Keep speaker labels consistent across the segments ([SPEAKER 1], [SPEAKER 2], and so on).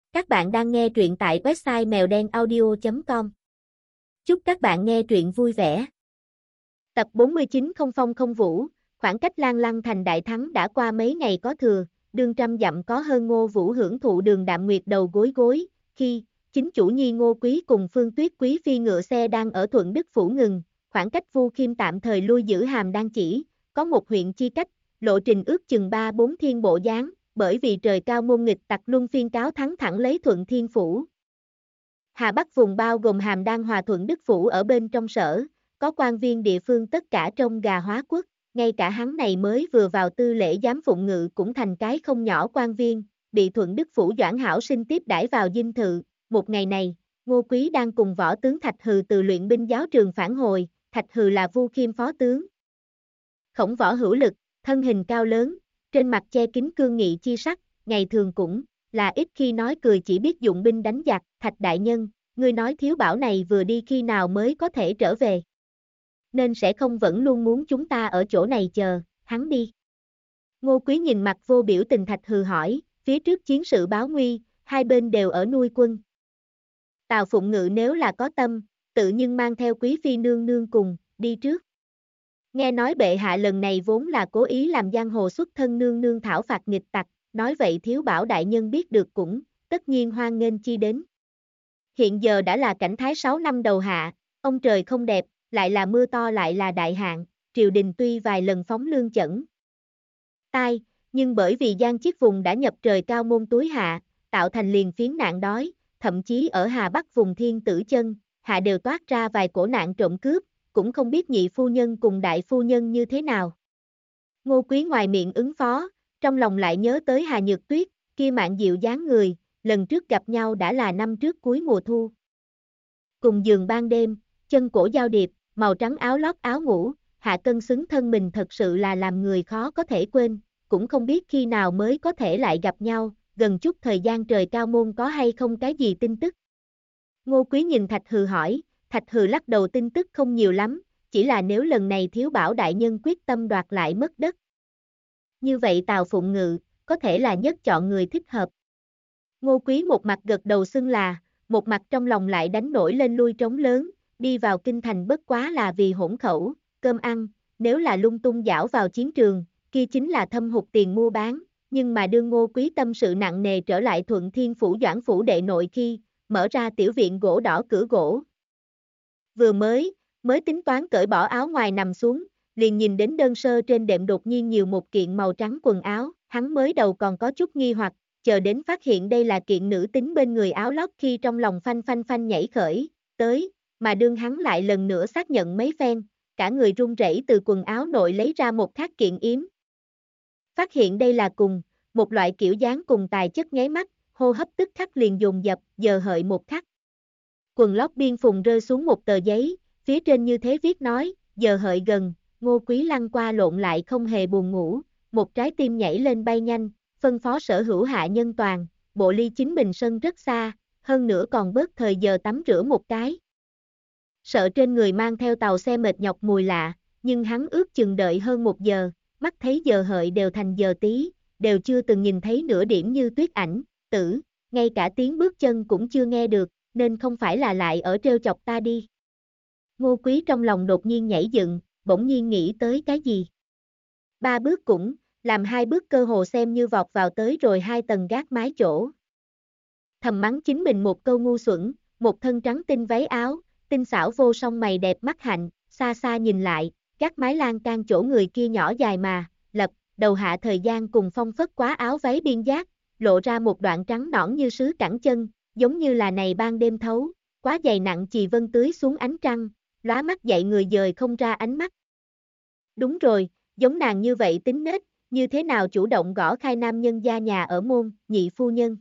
[SPEAKER 1] Các bạn đang nghe truyện tại website mèo đen audio.com. Chúc các bạn nghe truyện vui vẻ. Tập 49 Không phong không vũ, khoảng cách Lan Lăng thành đại thắng đã qua mấy ngày có thừa, đường trăm dặm có hơn Ngô Vũ hưởng thụ đường đạm nguyệt đầu gối gối, khi chính chủ nhi Ngô Quý cùng Phương Tuyết Quý phi ngựa xe đang ở Thuận Đức Phủ ngừng, khoảng cách Vu Khiêm tạm thời lui giữ Hàm Đan chỉ, có một huyện chi cách, lộ trình ước chừng 3-4 thiên bộ dáng. Bởi vì trời cao môn nghịch tặc luân phiên cáo thắng thẳng lấy Thuận Thiên Phủ. Hà Bắc vùng bao gồm Hàm Đan Hòa Thuận Đức Phủ ở bên trong sở, có quan viên địa phương tất cả trông gà hóa quốc, ngay cả hắn này mới vừa vào tư lễ giám phụng ngự cũng thành cái không nhỏ quan viên, bị Thuận Đức Phủ Doãn Hảo Sinh tiếp đãi vào dinh thự. Một ngày này, Ngô Quý đang cùng võ tướng Thạch Hừ từ luyện binh giáo trường phản hồi, Thạch Hừ là Vu Khiêm phó tướng. Khổng võ hữu lực, thân hình cao lớn, trên mặt che kín cương nghị chi sắc, ngày thường cũng là ít khi nói cười, chỉ biết dụng binh đánh giặc. Thạch đại nhân, ngươi nói Thiếu Bảo này vừa đi khi nào mới có thể trở về? Nên sẽ không vẫn luôn muốn chúng ta ở chỗ này chờ hắn đi. Ngô Quý nhìn mặt vô biểu tình Thạch Hừ hỏi, phía trước chiến sự báo nguy, hai bên đều ở nuôi quân. Tào Phụng Ngự nếu là có tâm, tự nhưng mang theo Quý phi nương nương cùng đi trước. Nghe nói bệ hạ lần này vốn là cố ý làm giang hồ xuất thân nương nương thảo phạt nghịch tặc, nói vậy Thiếu Bảo đại nhân biết được cũng, tất nhiên hoan nghênh chi đến. Hiện giờ đã là cảnh thái 6 năm đầu hạ, ông trời không đẹp, lại là mưa to lại là đại hạn, triều đình tuy vài lần phóng lương chẩn tai, nhưng bởi vì giang chiết vùng đã nhập trời cao môn túi hạ, tạo thành liền phiến nạn đói, thậm chí ở Hà Bắc vùng Thiên Tử Chân, hạ đều toát ra vài cổ nạn trộm cướp, cũng không biết nhị phu nhân cùng đại phu nhân như thế nào. Ngô Quý ngoài miệng ứng phó, trong lòng lại nhớ tới Hà Nhược Tuyết, kia mạn dịu dáng người, lần trước gặp nhau đã là năm trước cuối mùa thu. Cùng giường ban đêm, chân cổ giao điệp, màu trắng áo lót áo ngủ, hạ cân xứng thân mình thật sự là làm người khó có thể quên, cũng không biết khi nào mới có thể lại gặp nhau, gần chút thời gian trời cao môn có hay không cái gì tin tức. Ngô Quý nhìn Thạch Hừ hỏi, Thạch Hừ lắc đầu, tin tức không nhiều lắm, chỉ là nếu lần này Thiếu Bảo đại nhân quyết tâm đoạt lại mất đất. Như vậy Tào Phụng Ngự, có thể là nhất chọn người thích hợp. Ngô Quý một mặt gật đầu xưng là, một mặt trong lòng lại đánh nổi lên lui trống lớn, đi vào kinh thành bất quá là vì hỗn khẩu, cơm ăn, nếu là lung tung dảo vào chiến trường, kia chính là thâm hụt tiền mua bán, nhưng mà đương Ngô Quý tâm sự nặng nề trở lại Thuận Thiên Phủ Doãn Phủ đệ nội khi, mở ra tiểu viện gỗ đỏ cửa gỗ. Vừa mới tính toán cởi bỏ áo ngoài nằm xuống, liền nhìn đến đơn sơ trên đệm đột nhiên nhiều một kiện màu trắng quần áo, hắn mới đầu còn có chút nghi hoặc, chờ đến phát hiện đây là kiện nữ tính bên người áo lót khi trong lòng phanh phanh phanh nhảy khởi, tới, mà đương hắn lại lần nữa xác nhận mấy phen, cả người run rẩy từ quần áo nội lấy ra một khác kiện yếm. Phát hiện đây là cùng, một loại kiểu dáng cùng tài chất nháy mắt, hô hấp tức khắc liền dồn dập, giờ hợi một khắc. Quần lót biên phùng rơi xuống một tờ giấy, phía trên như thế viết nói, giờ hợi gần, Ngô Quý lăn qua lộn lại không hề buồn ngủ, một trái tim nhảy lên bay nhanh, phân phó sở hữu hạ nhân toàn, bộ ly chính mình sân rất xa, hơn nữa còn bớt thời giờ tắm rửa một cái. Sợ trên người mang theo tàu xe mệt nhọc mùi lạ, nhưng hắn ước chừng đợi hơn 1 giờ, mắt thấy giờ hợi đều thành giờ tí, đều chưa từng nhìn thấy nửa điểm Như Tuyết ảnh, tử, ngay cả tiếng bước chân cũng chưa nghe được, nên không phải là lại ở trêu chọc ta đi. Ngô Quý trong lòng đột nhiên nhảy dựng, bỗng nhiên nghĩ tới cái gì. 3 bước cũng, làm 2 bước cơ hồ xem như vọt vào tới rồi 2 tầng gác mái chỗ. Thầm mắng chính mình một câu ngu xuẩn, một thân trắng tinh váy áo, tinh xảo vô song mày đẹp mắt hạnh, xa xa nhìn lại, gác mái lan can chỗ người kia nhỏ dài mà, lập, đầu hạ thời gian cùng phong phất quá áo váy biên giác, lộ ra một đoạn trắng nõn như sứ cẳng chân, giống như là này ban đêm thấu, quá dày nặng chì vân tưới xuống ánh trăng, lóa mắt dạy người dời không ra ánh mắt. Đúng rồi, giống nàng như vậy tính nết, như thế nào chủ động gõ khai nam nhân gia nhà ở môn, nhị phu nhân.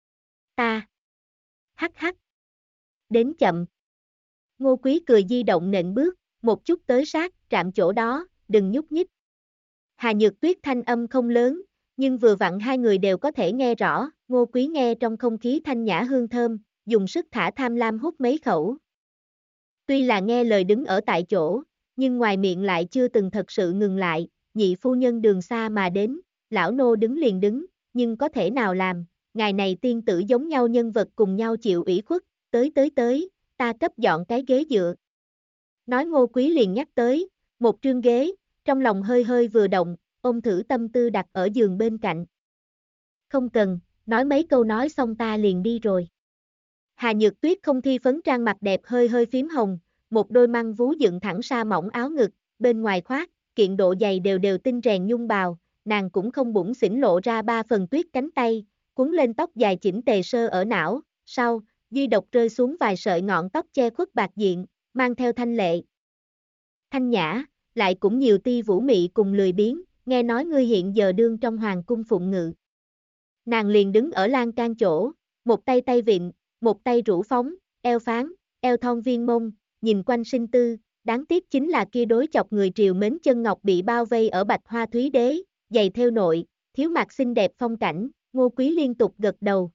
[SPEAKER 1] Ta. Hắc hắc. Đến chậm. Ngô Quý cười di động nện bước, một chút tới sát, trạm chỗ đó, đừng nhúc nhích. Hà Nhược Tuyết thanh âm không lớn, nhưng vừa vặn hai người đều có thể nghe rõ, Ngô Quý nghe trong không khí thanh nhã hương thơm, dùng sức thả tham lam hút mấy khẩu. Tuy là nghe lời đứng ở tại chỗ, nhưng ngoài miệng lại chưa từng thật sự ngừng lại, nhị phu nhân đường xa mà đến, lão nô đứng liền đứng, nhưng có thể nào làm, ngài này tiên tử giống nhau nhân vật cùng nhau chịu ủy khuất, tới, ta cấp dọn cái ghế dựa. Nói Ngô Quý liền nhắc tới, một trương ghế, trong lòng hơi hơi vừa động, ôm thử tâm tư đặt ở giường bên cạnh. Không cần, nói mấy câu nói xong ta liền đi rồi. Hà Nhược Tuyết không thi phấn trang mặt đẹp hơi hơi phím hồng, một đôi măng vú dựng thẳng sa mỏng áo ngực, bên ngoài khoác, kiện độ dày đều tinh rèn nhung bào, nàng cũng không bủn xỉn lộ ra 3 phần tuyết cánh tay, cuốn lên tóc dài chỉnh tề sơ ở não, sau, duy độc rơi xuống vài sợi ngọn tóc che khuất bạc diện, mang theo thanh lệ. Thanh nhã, lại cũng nhiều ti vũ mị cùng lười biếng, nghe nói ngươi hiện giờ đương trong hoàng cung phụng ngự. Nàng liền đứng ở lan can chỗ, một tay tay vịn, một tay rũ phóng, eo phán, eo thon viên mông, nhìn quanh sinh tư, đáng tiếc chính là kia đối chọc người triều mến chân ngọc bị bao vây ở bạch hoa thúy đế, giày theo nội, thiếu mặt xinh đẹp phong cảnh, Ngô Quý liên tục gật đầu.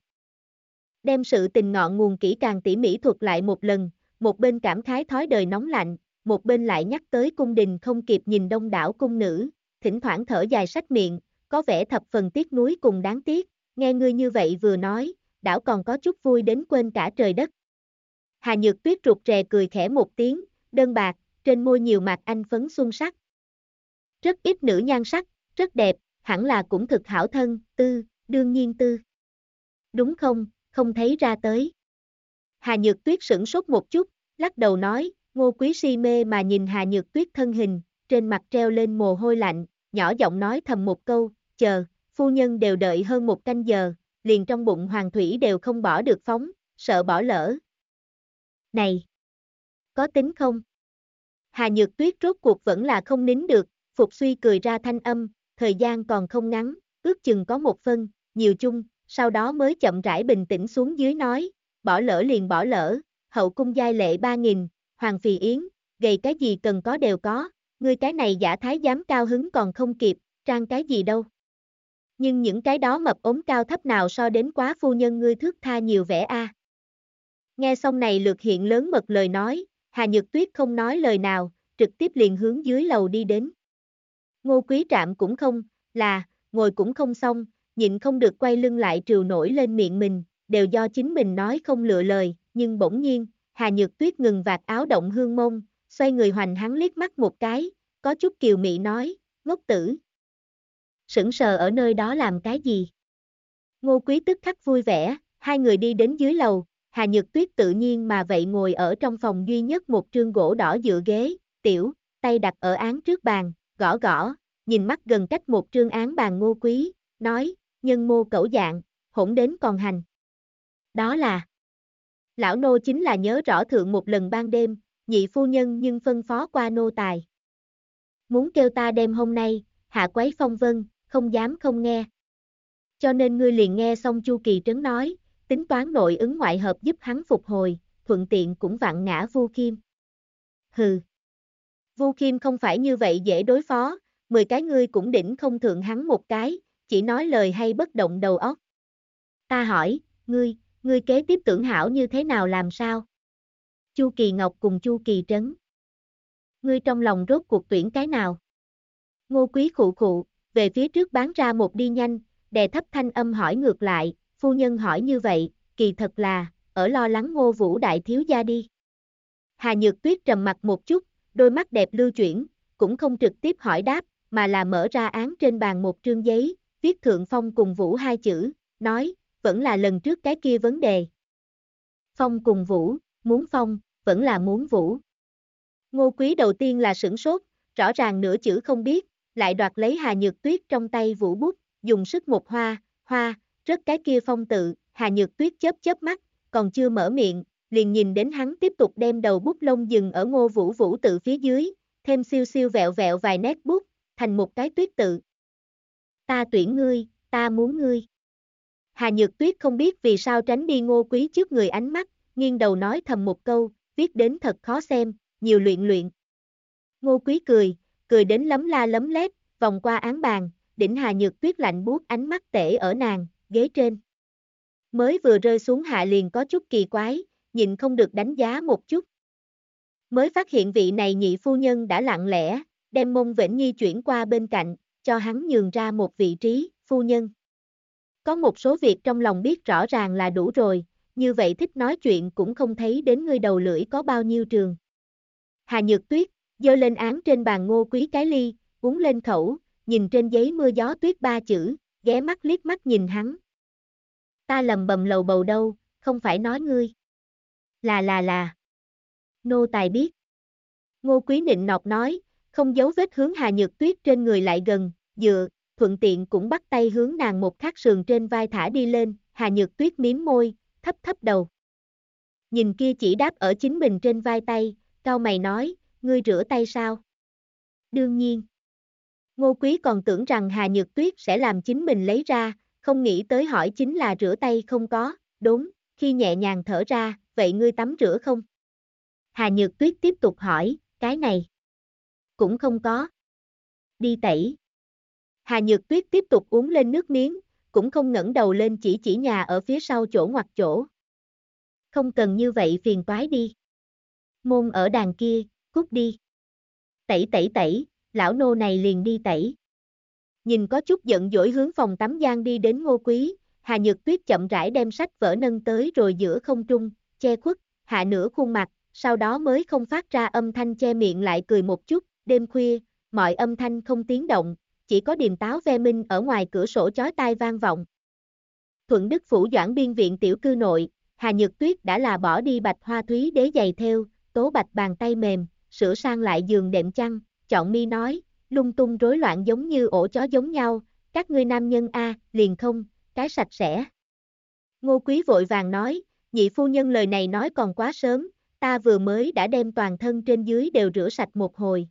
[SPEAKER 1] Đem sự tình ngọn nguồn kỹ càng tỉ mỉ thuật lại một lần, một bên cảm khái thói đời nóng lạnh, một bên lại nhắc tới cung đình không kịp nhìn đông đảo cung nữ, thỉnh thoảng thở dài sách miệng, có vẻ thập phần tiếc nuối cùng đáng tiếc, nghe ngươi như vậy vừa nói, đảo còn có chút vui đến quên cả trời đất. Hà Nhược Tuyết rụt rè cười khẽ một tiếng, đơn bạc, trên môi nhiều mạc anh phấn xuân sắc. Rất ít nữ nhan sắc, rất đẹp, hẳn là cũng thực hảo thân, đương nhiên tư. Đúng không, không thấy ra tới. Hà Nhược Tuyết sửng sốt một chút, lắc đầu nói, Ngô Quý si mê mà nhìn Hà Nhược Tuyết thân hình, trên mặt treo lên mồ hôi lạnh, nhỏ giọng nói thầm một câu, chờ, phu nhân đều đợi hơn 1 canh giờ, liền trong bụng hoàng thủy đều không bỏ được phóng, sợ bỏ lỡ. Này! Có tính không? Hà Nhược Tuyết rốt cuộc vẫn là không nín được, phục suy cười ra thanh âm, thời gian còn không ngắn, ước chừng có 1 phân, nhiều chung, sau đó mới chậm rãi bình tĩnh xuống dưới nói, bỏ lỡ liền bỏ lỡ, hậu cung giai lệ 3.000, hoàng phì yến, gầy cái gì cần có đều có, ngươi cái này giả thái giám cao hứng còn không kịp, trang cái gì đâu. Nhưng những cái đó mập ốm cao thấp nào so đến quá phu nhân ngươi thước tha nhiều vẻ a. Nghe xong này lược hiện lớn mật lời nói, Hà Nhược Tuyết không nói lời nào, trực tiếp liền hướng dưới lầu đi đến. Ngô Quý Trạm cũng không, ngồi cũng không xong, nhịn không được quay lưng lại trìu nổi lên miệng mình, đều do chính mình nói không lựa lời, nhưng bỗng nhiên, Hà Nhược Tuyết ngừng vạt áo động hương mông, xoay người hoành hắn liếc mắt một cái, có chút kiều mị nói, ngốc tử. Sững sờ ở nơi đó làm cái gì? Ngô Quý tức khắc vui vẻ, hai người đi đến dưới lầu, Hà Nhược Tuyết tự nhiên mà vậy ngồi ở trong phòng duy nhất một trương gỗ đỏ dựa ghế, tiểu, tay đặt ở án trước bàn, gõ gõ, nhìn mắt gần cách một trương án bàn Ngô Quý, nói, nhân mô cẩu dạng, hỗn đến còn hành. Đó là, lão nô chính là nhớ rõ thượng một lần ban đêm, nhị phu nhân nhưng phân phó qua nô tài. Muốn kêu ta đem hôm nay, hạ quấy phong vân, không dám không nghe. Cho nên ngươi liền nghe xong Chu Kỳ Trấn nói, tính toán nội ứng ngoại hợp giúp hắn phục hồi, thuận tiện cũng vặn ngã Vu Khiêm. Hừ. Vu Khiêm không phải như vậy dễ đối phó, 10 cái ngươi cũng đỉnh không thượng hắn một cái, chỉ nói lời hay bất động đầu óc. Ta hỏi, ngươi kế tiếp tưởng hảo như thế nào làm sao? Chu Kỳ Ngọc cùng Chu Kỳ Trấn. Ngươi trong lòng rốt cuộc tuyển cái nào? Ngô Quý khụ khụ, về phía trước bán ra một đi nhanh, đè thấp thanh âm hỏi ngược lại, phu nhân hỏi như vậy, kỳ thật là, ở lo lắng Ngô Vũ đại thiếu gia đi. Hà Nhược Tuyết trầm mặt một chút, đôi mắt đẹp lưu chuyển, cũng không trực tiếp hỏi đáp, mà là mở ra án trên bàn một trương giấy, viết thượng Phong cùng Vũ 2 chữ, nói, vẫn là lần trước cái kia vấn đề. Phong cùng Vũ, muốn Phong, vẫn là muốn Vũ. Ngô Quý đầu tiên là sửng sốt, rõ ràng nửa chữ không biết, lại đoạt lấy Hà Nhược Tuyết trong tay vũ bút, dùng sức một hoa, rớt cái kia phong tự, Hà Nhược Tuyết chớp mắt, còn chưa mở miệng, liền nhìn đến hắn tiếp tục đem đầu bút lông dừng ở Ngô Vũ Vũ tự phía dưới, thêm siêu siêu vẹo vẹo vài nét bút, thành một cái tuyết tự. Ta tuyển ngươi, ta muốn ngươi. Hà Nhược Tuyết không biết vì sao tránh đi Ngô Quý trước người ánh mắt, nghiêng đầu nói thầm một câu, viết đến thật khó xem, nhiều luyện. Ngô Quý cười đến lấm la lấm lét, vòng qua án bàn, đỉnh Hà Nhược Tuyết lạnh buốt ánh mắt tể ở nàng, ghế trên. Mới vừa rơi xuống hạ liền có chút kỳ quái, nhìn không được đánh giá một chút. Mới phát hiện vị này nhị phu nhân đã lặng lẽ, đem Mông Vĩnh Nhi chuyển qua bên cạnh, cho hắn nhường ra một vị trí, phu nhân. có một số việc trong lòng biết rõ ràng là đủ rồi, như vậy thích nói chuyện cũng không thấy đến ngươi đầu lưỡi có bao nhiêu trường. Hà Nhược Tuyết, giơ lên án trên bàn Ngô Quý cái ly, uống lên khẩu, nhìn trên giấy mưa gió tuyết 3 chữ, ghé mắt liếc mắt nhìn hắn. Ta lầm bầm lầu bầu đâu, không phải nói ngươi. Là. Nô tài biết. Ngô Quý nịnh nọt nói, không giấu vết hướng Hà Nhược Tuyết trên người lại gần, thuận tiện cũng bắt tay hướng nàng một khát sườn trên vai thả đi lên, Hà Nhược Tuyết mím môi, thấp thấp đầu. Nhìn kia chỉ đáp ở chính mình trên vai tay, cau mày nói, ngươi rửa tay sao? Đương nhiên. Ngô Quý còn tưởng rằng Hà Nhược Tuyết sẽ làm chính mình lấy ra, không nghĩ tới hỏi chính là rửa tay không có, đúng, khi nhẹ nhàng thở ra, vậy ngươi tắm rửa không? Hà Nhược Tuyết tiếp tục hỏi, cái này cũng không có. Đi tẩy. Hà Nhược Tuyết tiếp tục uống lên nước miếng, cũng không ngẩng đầu lên chỉ nhà ở phía sau chỗ ngoặt chỗ. Không cần như vậy phiền toái đi. Môn ở đàn kia, cút đi. Tẩy, lão nô này liền đi tẩy. Nhìn có chút giận dỗi hướng phòng tắm giang đi đến Ngô Quý, Hà Nhược Tuyết chậm rãi đem sách vở nâng tới rồi giữa không trung, che khuất, hạ nửa khuôn mặt, sau đó mới không phát ra âm thanh che miệng lại cười một chút, đêm khuya, mọi âm thanh không tiếng động, chỉ có điềm táo ve minh ở ngoài cửa sổ chói tai vang vọng. Thuận Đức Phủ Doãn Biên viện tiểu cư nội, Hà Nhược Tuyết đã là bỏ đi bạch hoa thúy đế giày theo, tố bạch bàn tay mềm, sửa sang lại giường đệm chăn, chọn mi nói, lung tung rối loạn giống như ổ chó giống nhau, các ngươi nam nhân a, liền không, cái sạch sẽ. Ngô Quý vội vàng nói, nhị phu nhân lời này nói còn quá sớm, ta vừa mới đã đem toàn thân trên dưới đều rửa sạch một hồi.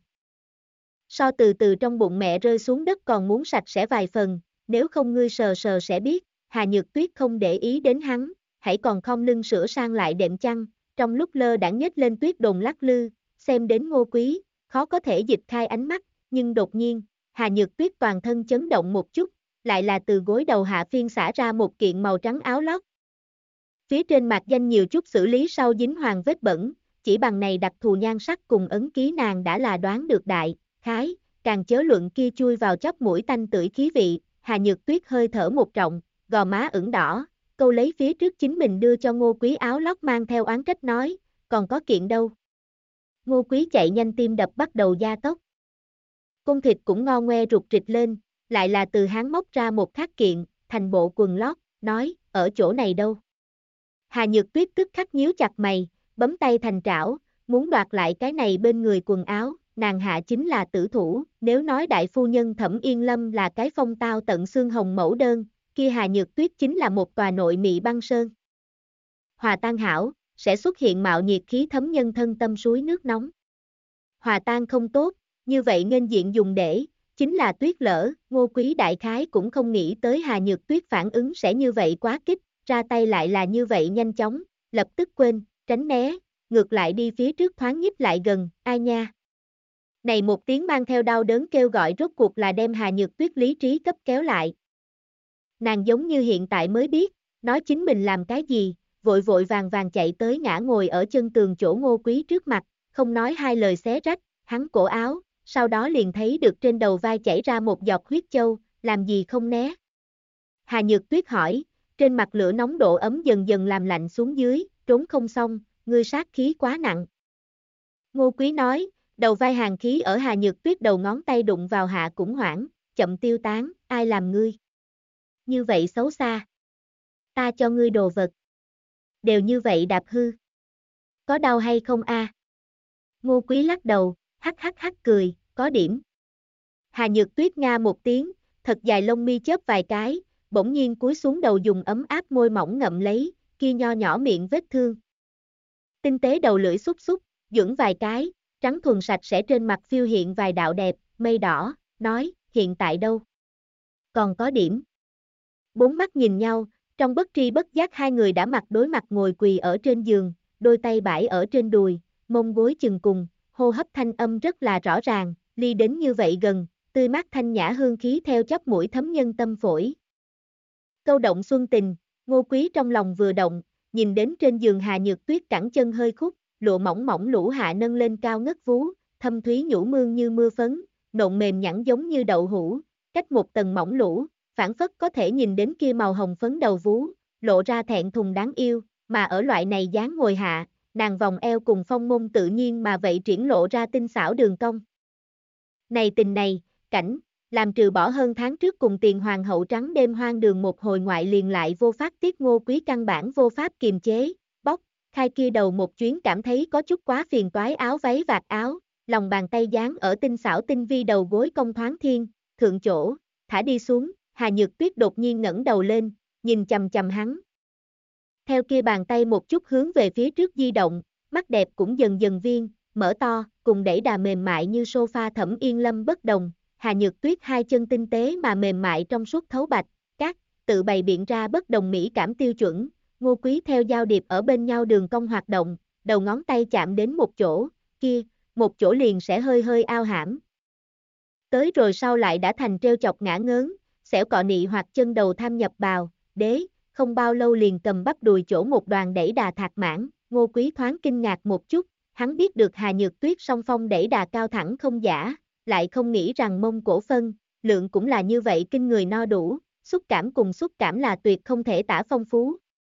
[SPEAKER 1] So từ từ trong bụng mẹ rơi xuống đất còn muốn sạch sẽ vài phần, nếu không ngươi sờ sờ sẽ biết, Hà Nhược Tuyết không để ý đến hắn, hãy còn khom lưng sửa sang lại đệm chăn, trong lúc lơ đãng nhếch lên tuyết đồn lắc lư, xem đến Ngô Quý, khó có thể dịch khai ánh mắt, nhưng đột nhiên, Hà Nhược Tuyết toàn thân chấn động một chút, lại là từ gối đầu hạ phiên xả ra một kiện màu trắng áo lót. Phía trên mặt danh nhiều chút xử lý sau dính hoàng vết bẩn, chỉ bằng này đặc thù nhan sắc cùng ấn ký nàng đã là đoán được đại, khái, càng chớ luận kia chui vào chóp mũi tanh tưởi khí vị, Hà Nhược Tuyết hơi thở một trọng, gò má ửng đỏ, câu lấy phía trước chính mình đưa cho Ngô Quý áo lót mang theo oán trách nói, còn có kiện đâu. Ngô Quý chạy nhanh tim đập bắt đầu gia tốc. Cung thịt cũng ngo ngoe rụt rịch lên, lại là từ háng móc ra một khác kiện, thành bộ quần lót, nói, ở chỗ này đâu. Hà Nhược Tuyết tức khắc nhíu chặt mày, bấm tay thành trảo, muốn đoạt lại cái này bên người quần áo, nàng hạ chính là tử thủ, nếu nói đại phu nhân Thẩm Yên Lâm là cái phong tao tận xương hồng mẫu đơn, kia Hà Nhược Tuyết chính là một tòa nội mị băng sơn. Hòa tan hảo, sẽ xuất hiện mạo nhiệt khí thấm nhân thân tâm suối nước nóng. Hòa tan không tốt, như vậy nghênh diện dùng để, chính là tuyết lở, Ngô Quý đại khái cũng không nghĩ tới Hà Nhược Tuyết phản ứng sẽ như vậy quá kích, ra tay lại là như vậy nhanh chóng, lập tức quên, tránh né, ngược lại đi phía trước thoáng nhích lại gần, ai nha. Này một tiếng mang theo đau đớn kêu gọi rốt cuộc là đem Hà Nhược Tuyết lý trí cấp kéo lại. Nàng giống như hiện tại mới biết, nói chính mình làm cái gì, vội vội vàng vàng chạy tới ngã ngồi ở chân tường chỗ Ngô Quý trước mặt, không nói hai lời xé rách, hắn cổ áo, sau đó liền thấy được trên đầu vai chảy ra một giọt huyết châu, làm gì không né. Hà Nhược Tuyết hỏi, trên mặt lửa nóng độ ấm dần dần làm lạnh xuống dưới, trốn không xong, ngươi sát khí quá nặng. Ngô Quý nói, đầu vai hàn khí ở Hà Nhược Tuyết đầu ngón tay đụng vào hạ cũng hoảng, chậm tiêu tán, ai làm ngươi? Như vậy xấu xa. Ta cho ngươi đồ vật. Đều như vậy đạp hư. Có đau hay không a? Ngô Quý lắc đầu, hắc cười, có điểm. Hà Nhược Tuyết nga một tiếng, thật dài lông mi chớp vài cái, bỗng nhiên cúi xuống đầu dùng ấm áp môi mỏng ngậm lấy, kia nho nhỏ miệng vết thương. Tinh tế đầu lưỡi xúc xúc, dưỡng vài cái, trắng thuần sạch sẽ trên mặt phiêu hiện vài đạo đẹp, mây đỏ, nói, hiện tại đâu? Còn có điểm. Bốn mắt nhìn nhau, trong bất tri bất giác hai người đã mặt đối mặt ngồi quỳ ở trên giường, đôi tay bãi ở trên đùi, mông gối chừng cùng, hô hấp thanh âm rất là rõ ràng, ly đến như vậy gần, tươi mát thanh nhã hương khí theo chóp mũi thấm nhân tâm phổi. Câu động xuân tình, Ngô Quý trong lòng vừa động, nhìn đến trên giường Hà Nhược Tuyết cẳng chân hơi khúc, lụa mỏng mỏng lũ hạ nâng lên cao ngất vú, thâm thúy nhũ mương như mưa phấn, nộn mềm nhẵn giống như đậu hũ, cách một tầng mỏng lũ, phảng phất có thể nhìn đến kia màu hồng phấn đầu vú, lộ ra thẹn thùng đáng yêu, mà ở loại này dáng ngồi hạ, nàng vòng eo cùng phong môn tự nhiên mà vậy triển lộ ra tinh xảo đường cong. Này tình này, cảnh, làm trừ bỏ hơn tháng trước cùng Tiền Hoàng hậu trắng đêm hoang đường một hồi ngoại liền lại vô pháp tiết Ngô Quý căn bản vô pháp kiềm chế, bóc, khai kia đầu một chuyến cảm thấy có chút quá phiền toái áo váy vạt áo, lòng bàn tay dán ở tinh xảo tinh vi đầu gối công thoáng thiên, thượng chỗ, thả đi xuống, Hà Nhược Tuyết đột nhiên ngẩng đầu lên, nhìn chầm chầm hắn. Theo kia bàn tay một chút hướng về phía trước di động, mắt đẹp cũng dần dần viên, mở to, cùng đẩy đà mềm mại như sofa Thẩm Yên Lâm bất đồng, Hà Nhược Tuyết hai chân tinh tế mà mềm mại trong suốt thấu bạch, các, tự bày biện ra bất đồng mỹ cảm tiêu chuẩn, Ngô Quý theo giao điệp ở bên nhau đường cong hoạt động, đầu ngón tay chạm đến một chỗ, kia, một chỗ liền sẽ hơi hơi ao hãm. Tới rồi sau lại đã thành treo chọc ngã ngớn, xẻo cọ nị hoặc chân đầu tham nhập bào, đế, không bao lâu liền cầm bắp đùi chỗ một đoàn đẩy đà thạc mãn, Ngô Quý thoáng kinh ngạc một chút, hắn biết được Hà Nhược Tuyết song phong đẩy đà cao thẳng không giả, lại không nghĩ rằng mông cổ phân, lượng cũng là như vậy kinh người no đủ, xúc cảm là tuyệt không thể tả phong phú.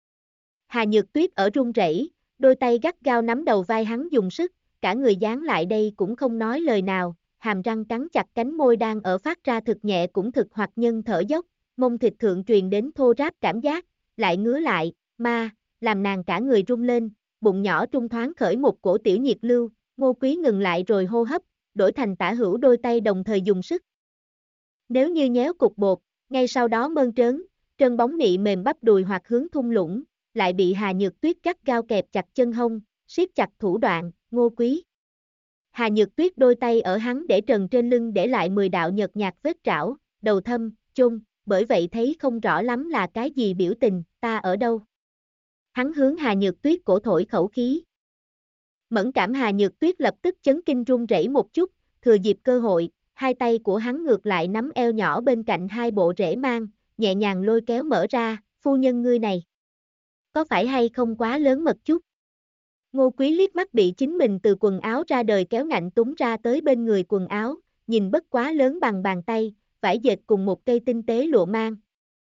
[SPEAKER 1] Hà Nhược Tuyết ở run rẩy, đôi tay gắt gao nắm đầu vai hắn dùng sức, cả người dán lại đây cũng không nói lời nào, hàm răng cắn chặt cánh môi đang ở phát ra thực nhẹ cũng thực hoặc nhân thở dốc, mông thịt thượng truyền đến thô ráp cảm giác, lại ngứa lại, làm nàng cả người rung lên, bụng nhỏ trung thoáng khởi một cổ tiểu nhiệt lưu, Ngô Quý ngừng lại rồi hô hấp, đổi thành tả hữu đôi tay đồng thời dùng sức. Nếu như nhéo cục bột, ngay sau đó mơn trơn bóng nị mềm bắp đùi hoặc hướng thung lũng, lại bị Hà Nhược Tuyết gắt gao kẹp chặt chân hông, siết chặt thủ đoạn, Ngô Quý. Hà Nhược Tuyết đôi tay ở hắn để trần trên lưng để lại 10 đạo nhợt nhạt vết trảo, đầu thâm, chôn, bởi vậy thấy không rõ lắm là cái gì biểu tình, ta ở đâu. Hắn hướng Hà Nhược Tuyết cổ thổi khẩu khí. Mẫn cảm Hà Nhược Tuyết lập tức chấn kinh run rẩy một chút, thừa dịp cơ hội, hai tay của hắn ngược lại nắm eo nhỏ bên cạnh hai bộ rễ mang, nhẹ nhàng lôi kéo mở ra, phu nhân ngươi này. Có phải hay không quá lớn mật chút? Ngô Quý liếc mắt bị chính mình từ quần áo ra đời kéo ngạnh túng ra tới bên người quần áo, nhìn bất quá lớn bằng bàn tay, vải dệt cùng một cây tinh tế lụa mang.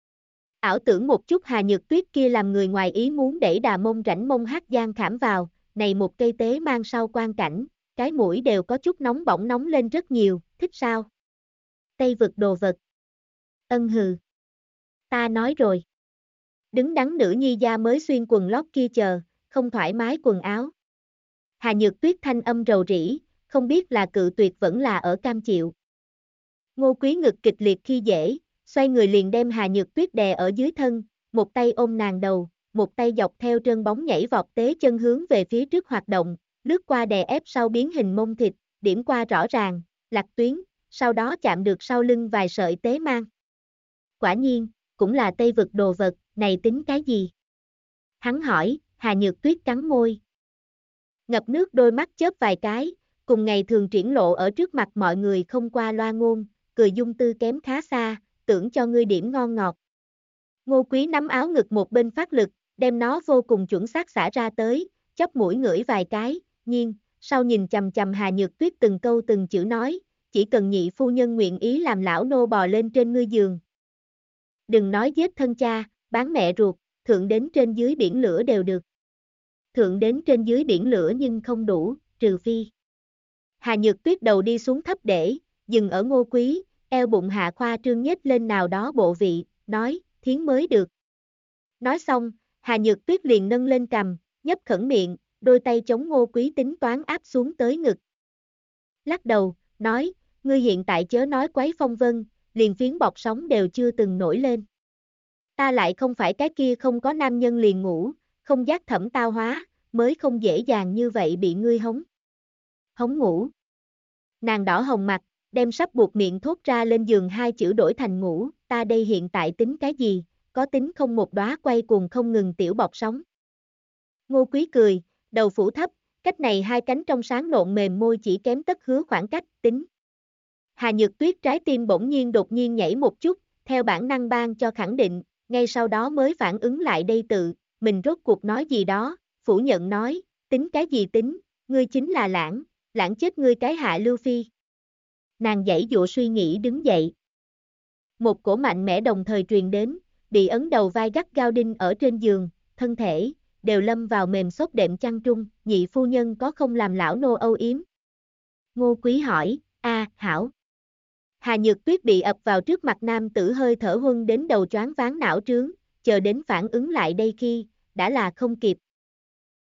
[SPEAKER 1] Ảo tưởng một chút Hà Nhược Tuyết kia làm người ngoài ý muốn đẩy đà mông rãnh mông hát gian khảm vào, này một cây tế mang sau quan cảnh, cái mũi đều có chút nóng bỏng nóng lên rất nhiều, thích sao? Tây vực đồ vật. Ân hừ. Ta nói rồi. Đứng đắn nữ nhi gia mới xuyên quần lót kia chờ, không thoải mái quần áo. Hà Nhược Tuyết thanh âm rầu rĩ, không biết là cự tuyệt vẫn là ở cam chịu. Ngô Quý ngực kịch liệt khi dễ, xoay người liền đem Hà Nhược Tuyết đè ở dưới thân, một tay ôm nàng đầu, một tay dọc theo trơn bóng nhảy vọt tế chân hướng về phía trước hoạt động, lướt qua đè ép sau biến hình mông thịt, điểm qua rõ ràng, lạc tuyến, sau đó chạm được sau lưng vài sợi tế mang. Quả nhiên, cũng là Tây vực đồ vật, này tính cái gì? Hắn hỏi, Hà Nhược Tuyết cắn môi. Ngập nước đôi mắt chớp vài cái, cùng ngày thường triển lộ ở trước mặt mọi người không qua loa ngôn, cười dung tư kém khá xa, tưởng cho ngươi điểm ngon ngọt. Ngô Quý nắm áo ngực một bên phát lực, đem nó vô cùng chuẩn xác xả ra tới, chóp mũi ngửi vài cái, nhiên, sau nhìn chầm chầm Hà Nhược Tuyết từng câu từng chữ nói, chỉ cần nhị phu nhân nguyện ý làm lão nô bò lên trên ngươi giường. Đừng nói giết thân cha, bán mẹ ruột, thượng đến trên dưới biển lửa đều được. Thượng đến trên dưới biển lửa nhưng không đủ, trừ phi. Hà Nhược Tuyết đầu đi xuống thấp để, dừng ở Ngô Quý, eo bụng hạ khoa trương nhếch lên nào đó bộ vị, nói, thiến mới được. Nói xong, Hà Nhược Tuyết liền nâng lên cằm, nhấp khẩn miệng, đôi tay chống Ngô Quý tính toán áp xuống tới ngực. Lắc đầu, nói, ngươi hiện tại chớ nói quấy phong vân, liền phiến bọt sóng đều chưa từng nổi lên. Ta lại không phải cái kia không có nam nhân liền ngủ, không giác thẩm tao hóa, mới không dễ dàng như vậy bị ngươi hống. Hống ngủ. Nàng đỏ hồng mặt, đem sắp buộc miệng thốt ra lên giường hai chữ đổi thành ngủ, ta đây hiện tại tính cái gì, có tính không một đóa quay cuồng không ngừng tiểu bọt sóng. Ngô Quý cười, đầu phủ thấp, cách này hai cánh trong sáng nộn mềm môi chỉ kém tất hứa khoảng cách, tính. Hà Nhược Tuyết trái tim bỗng nhiên đột nhiên nhảy một chút, theo bản năng ban cho khẳng định, ngay sau đó mới phản ứng lại đây mình rốt cuộc nói gì đó, phủ nhận nói, tính cái gì tính, ngươi chính là lãng chết ngươi cái hạ lưu phi. Nàng giãy dụa suy nghĩ đứng dậy. Một cổ mạnh mẽ đồng thời truyền đến, bị ấn đầu vai gắt gao đinh ở trên giường, thân thể, đều lâm vào mềm xốp đệm chăn trung, nhị phu nhân có không làm lão nô âu yếm. Ngô Quý hỏi, hảo. Hà Nhược Tuyết bị ập vào trước mặt nam tử hơi thở huân đến đầu choáng váng não trướng, chờ đến phản ứng lại đây khi, đã là không kịp,